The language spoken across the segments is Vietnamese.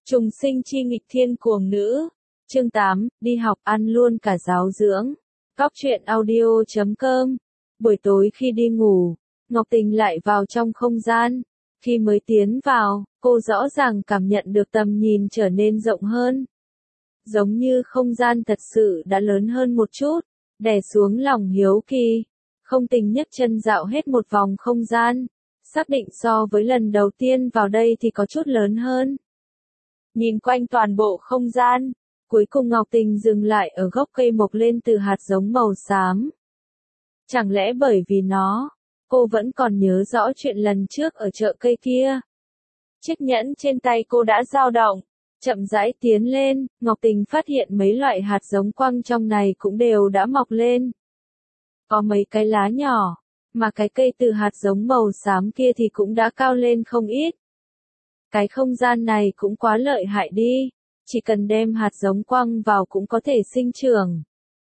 Trùng sinh chi nghịch thiên cuồng nữ. Chương 8, đi học ăn luôn cả giáo dưỡng. Cóc truyện audio.com. Buổi tối khi đi ngủ, Ngọc Tình lại vào trong không gian. Khi mới tiến vào, cô rõ ràng cảm nhận được tầm nhìn trở nên rộng hơn. Giống như không gian thật sự đã lớn hơn một chút, đè xuống lòng hiếu kỳ. Không Tình nhấc chân dạo hết một vòng không gian, xác định so với lần đầu tiên vào đây thì có chút lớn hơn. Nhìn quanh toàn bộ không gian, cuối cùng Ngọc Tình dừng lại ở gốc cây mọc lên từ hạt giống màu xám. Chẳng lẽ bởi vì nó, cô vẫn còn nhớ rõ chuyện lần trước ở chợ cây kia. Chiếc nhẫn trên tay cô đã dao động, chậm rãi tiến lên, Ngọc Tình phát hiện mấy loại hạt giống quăng trong này cũng đều đã mọc lên. Có mấy cái lá nhỏ, mà cái cây từ hạt giống màu xám kia thì cũng đã cao lên không ít. Cái không gian này cũng quá lợi hại đi, chỉ cần đem hạt giống quăng vào cũng có thể sinh trưởng.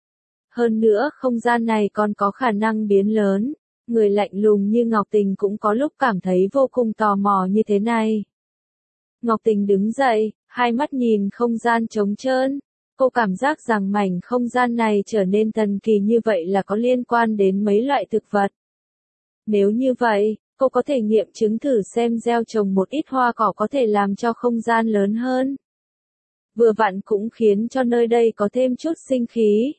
Hơn nữa không gian này còn có khả năng biến lớn, người lạnh lùng như Ngọc Tình cũng có lúc cảm thấy vô cùng tò mò như thế này. Ngọc Tình đứng dậy, hai mắt nhìn không gian trống trơn, cô cảm giác rằng mảnh không gian này trở nên thần kỳ như vậy là có liên quan đến mấy loại thực vật. Nếu như vậy, cô có thể nghiệm chứng thử xem gieo trồng một ít hoa cỏ có thể làm cho không gian lớn hơn. Vừa vặn cũng khiến cho nơi đây có thêm chút sinh khí.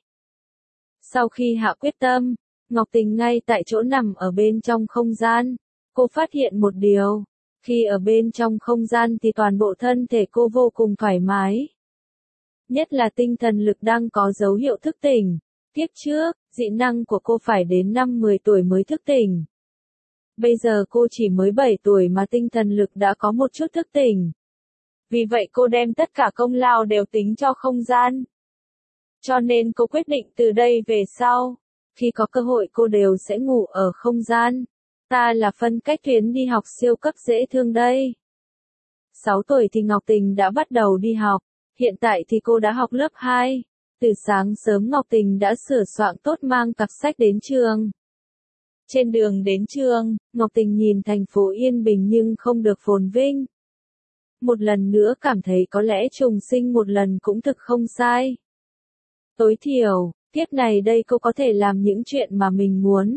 Sau khi hạ quyết tâm, Ngọc Tình ngay tại chỗ nằm ở bên trong không gian, cô phát hiện một điều, khi ở bên trong không gian thì toàn bộ thân thể cô vô cùng thoải mái. Nhất là tinh thần lực đang có dấu hiệu thức tỉnh. Kiếp trước, dị năng của cô phải đến năm 10 tuổi mới thức tỉnh. Bây giờ cô chỉ mới 7 tuổi mà tinh thần lực đã có một chút thức tỉnh. Vì vậy cô đem tất cả công lao đều tính cho không gian. Cho nên cô quyết định từ đây về sau, khi có cơ hội cô đều sẽ ngủ ở không gian. Ta là phân cách tuyến đi học siêu cấp dễ thương đây. 6 tuổi thì Ngọc Tình đã bắt đầu đi học, hiện tại thì cô đã học lớp 2. Từ sáng sớm Ngọc Tình đã sửa soạn tốt mang cặp sách đến trường. Trên đường đến trường, Ngọc Tình nhìn thành phố yên bình nhưng không được phồn vinh. Một lần nữa cảm thấy có lẽ trùng sinh một lần cũng thực không sai. Tối thiểu, kiếp này đây cô có thể làm những chuyện mà mình muốn.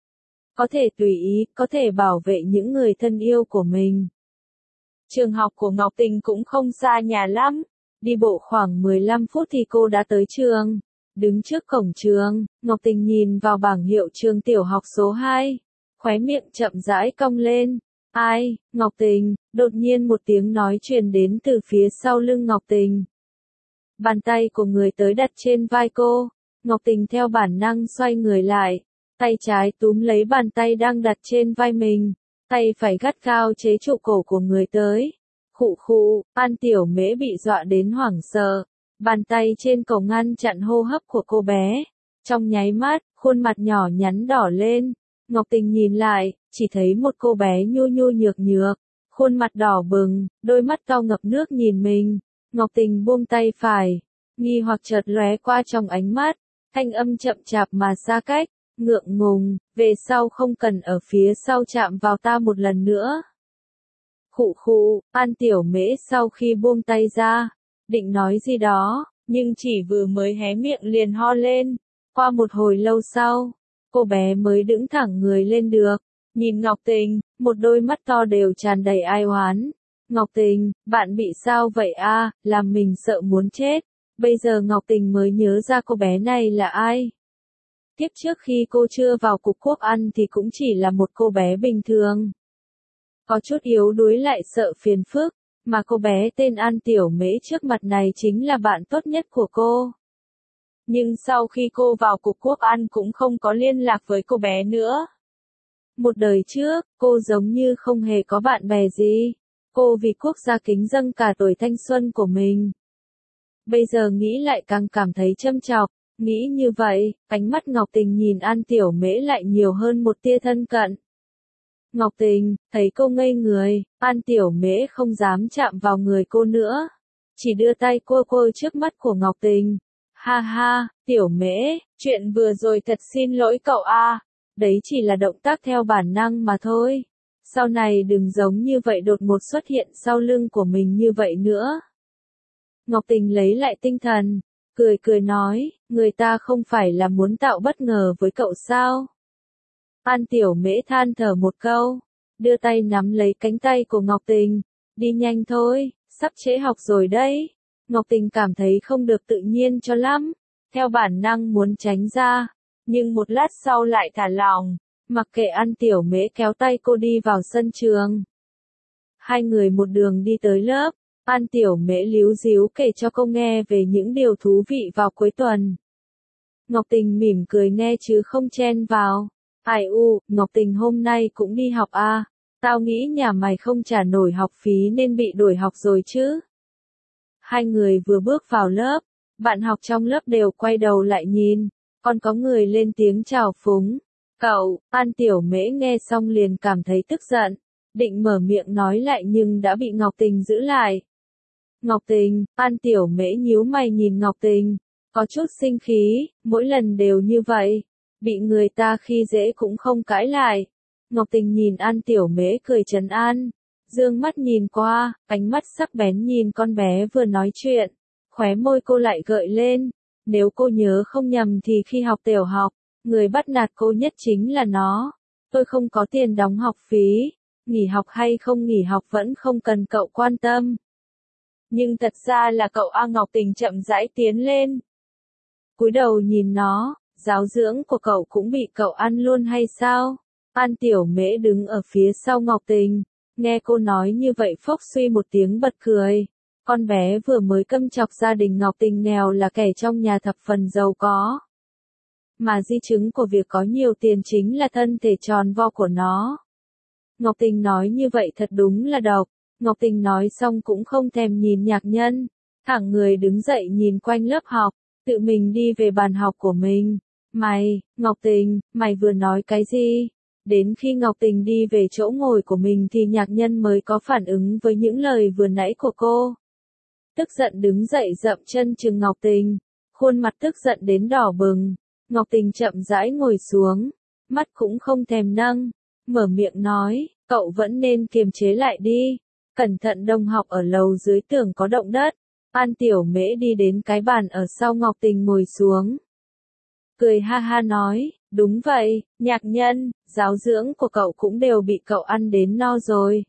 Có thể tùy ý, có thể bảo vệ những người thân yêu của mình. Trường học của Ngọc Tình cũng không xa nhà lắm. Đi bộ khoảng 15 phút thì cô đã tới trường. Đứng trước cổng trường, Ngọc Tình nhìn vào bảng hiệu trường tiểu học số 2. Khóe miệng chậm rãi cong lên. Ai, Ngọc Tình, đột nhiên một tiếng nói truyền đến từ phía sau lưng Ngọc Tình. Bàn tay của người tới đặt trên vai cô. Ngọc Tình theo bản năng xoay người lại. Tay trái túm lấy bàn tay đang đặt trên vai mình. Tay phải gắt gao chế trụ cổ của người tới. Khụ khụ, An Tiểu Mễ bị dọa đến hoảng sợ. Bàn tay trên cổ ngăn chặn hô hấp của cô bé. Trong nháy mắt, khuôn mặt nhỏ nhắn đỏ lên. Ngọc Tình nhìn lại, chỉ thấy một cô bé nhu nhu nhược nhược. Khuôn mặt đỏ bừng, đôi mắt to ngập nước nhìn mình. Ngọc Tình buông tay phải. Nghi hoặc chợt lóe qua trong ánh mắt. Thanh âm chậm chạp mà xa cách. Ngượng ngùng, về sau không cần ở phía sau chạm vào ta một lần nữa. Khụ khụ, An Tiểu Mễ sau khi buông tay ra, định nói gì đó, nhưng chỉ vừa mới hé miệng liền ho lên. Qua một hồi lâu sau, cô bé mới đứng thẳng người lên được, nhìn Ngọc Tình, một đôi mắt to đều tràn đầy ai oán. Ngọc Tình, bạn bị sao vậy a? Làm mình sợ muốn chết. Bây giờ Ngọc Tình mới nhớ ra cô bé này là ai. Tiếp trước khi cô chưa vào cục quốc ăn thì cũng chỉ là một cô bé bình thường. Có chút yếu đuối lại sợ phiền phức, mà cô bé tên An Tiểu Mễ trước mặt này chính là bạn tốt nhất của cô. Nhưng sau khi cô vào cục quốc ăn cũng không có liên lạc với cô bé nữa. Một đời trước, cô giống như không hề có bạn bè gì. Cô vì quốc gia kính dâng cả tuổi thanh xuân của mình. Bây giờ nghĩ lại càng cảm thấy châm chọc. Nghĩ như vậy, ánh mắt Ngọc Tình nhìn An Tiểu Mễ lại nhiều hơn một tia thân cận. Ngọc Tình, thấy cô ngây người, An Tiểu Mễ không dám chạm vào người cô nữa. Chỉ đưa tay cô trước mắt của Ngọc Tình. Ha ha, Tiểu Mễ, chuyện vừa rồi thật xin lỗi cậu a. Đấy chỉ là động tác theo bản năng mà thôi. Sau này đừng giống như vậy đột ngột xuất hiện sau lưng của mình như vậy nữa. Ngọc Tình lấy lại tinh thần, cười cười nói, người ta không phải là muốn tạo bất ngờ với cậu sao? An Tiểu Mễ than thở một câu, đưa tay nắm lấy cánh tay của Ngọc Tình, đi nhanh thôi, sắp trễ học rồi đấy. Ngọc Tình cảm thấy không được tự nhiên cho lắm, theo bản năng muốn tránh ra, nhưng một lát sau lại thả lỏng, mặc kệ An Tiểu Mễ kéo tay cô đi vào sân trường. Hai người một đường đi tới lớp, An Tiểu Mễ líu díu kể cho cô nghe về những điều thú vị vào cuối tuần. Ngọc Tình mỉm cười nghe chứ không chen vào. Ai u, Ngọc Tình hôm nay cũng đi học à? Tao nghĩ nhà mày không trả nổi học phí nên bị đuổi học rồi chứ. Hai người vừa bước vào lớp, bạn học trong lớp đều quay đầu lại nhìn, còn có người lên tiếng chào phúng. Cậu, An Tiểu Mễ nghe xong liền cảm thấy tức giận, định mở miệng nói lại nhưng đã bị Ngọc Tình giữ lại. Ngọc Tình, An Tiểu Mễ nhíu mày nhìn Ngọc Tình, có chút sinh khí, mỗi lần đều như vậy, bị người ta khi dễ cũng không cãi lại. Ngọc Tình nhìn An Tiểu Mễ cười trấn an, dương mắt nhìn qua, ánh mắt sắc bén nhìn con bé vừa nói chuyện, khóe môi cô lại gợi lên, nếu cô nhớ không nhầm thì khi học tiểu học, người bắt nạt cô nhất chính là nó. Tôi không có tiền đóng học phí, nghỉ học hay không nghỉ học vẫn không cần cậu quan tâm. Nhưng thật ra là cậu A. Ngọc Tình chậm rãi tiến lên, cúi đầu nhìn nó, giáo dưỡng của cậu cũng bị cậu ăn luôn hay sao? An Tiểu Mễ đứng ở phía sau Ngọc Tình, nghe cô nói như vậy phốc suy một tiếng bật cười. Con bé vừa mới câm chọc gia đình Ngọc Tình nghèo là kẻ trong nhà thập phần giàu có. Mà di chứng của việc có nhiều tiền chính là thân thể tròn vo của nó. Ngọc Tình nói như vậy thật đúng là độc. Ngọc Tình nói xong cũng không thèm nhìn Nhạc Nhân, thẳng người đứng dậy nhìn quanh lớp học, tự mình đi về bàn học của mình. Mày, Ngọc Tình, mày vừa nói cái gì? Đến khi Ngọc Tình đi về chỗ ngồi của mình thì Nhạc Nhân mới có phản ứng với những lời vừa nãy của cô. Tức giận đứng dậy dậm chân chừng Ngọc Tình, khuôn mặt tức giận đến đỏ bừng. Ngọc Tình chậm rãi ngồi xuống, mắt cũng không thèm nâng, mở miệng nói, cậu vẫn nên kiềm chế lại đi, cẩn thận đồng học ở lầu dưới tưởng có động đất. An Tiểu Mễ đi đến cái bàn ở sau Ngọc Tình ngồi xuống, cười ha ha nói, đúng vậy, Nhạc Nhân, giáo dưỡng của cậu cũng đều bị cậu ăn đến no rồi.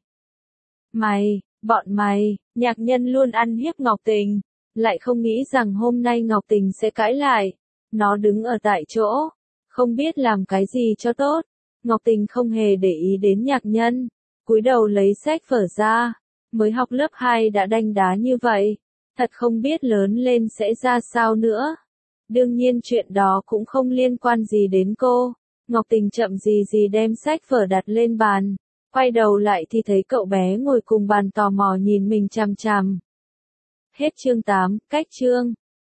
Bọn mày, Nhạc Nhân luôn ăn hiếp Ngọc Tình, lại không nghĩ rằng hôm nay Ngọc Tình sẽ cãi lại. Nó đứng ở tại chỗ, không biết làm cái gì cho tốt. Ngọc Tình không hề để ý đến Nhạc Nhân, cúi đầu lấy sách vở ra, mới học lớp 2 đã đanh đá như vậy, thật không biết lớn lên sẽ ra sao nữa. Đương nhiên chuyện đó cũng không liên quan gì đến cô. Ngọc Tình chậm gì gì đem sách vở đặt lên bàn, quay đầu lại thì thấy cậu bé ngồi cùng bàn tò mò nhìn mình chằm chằm. Hết chương 8, cách chương.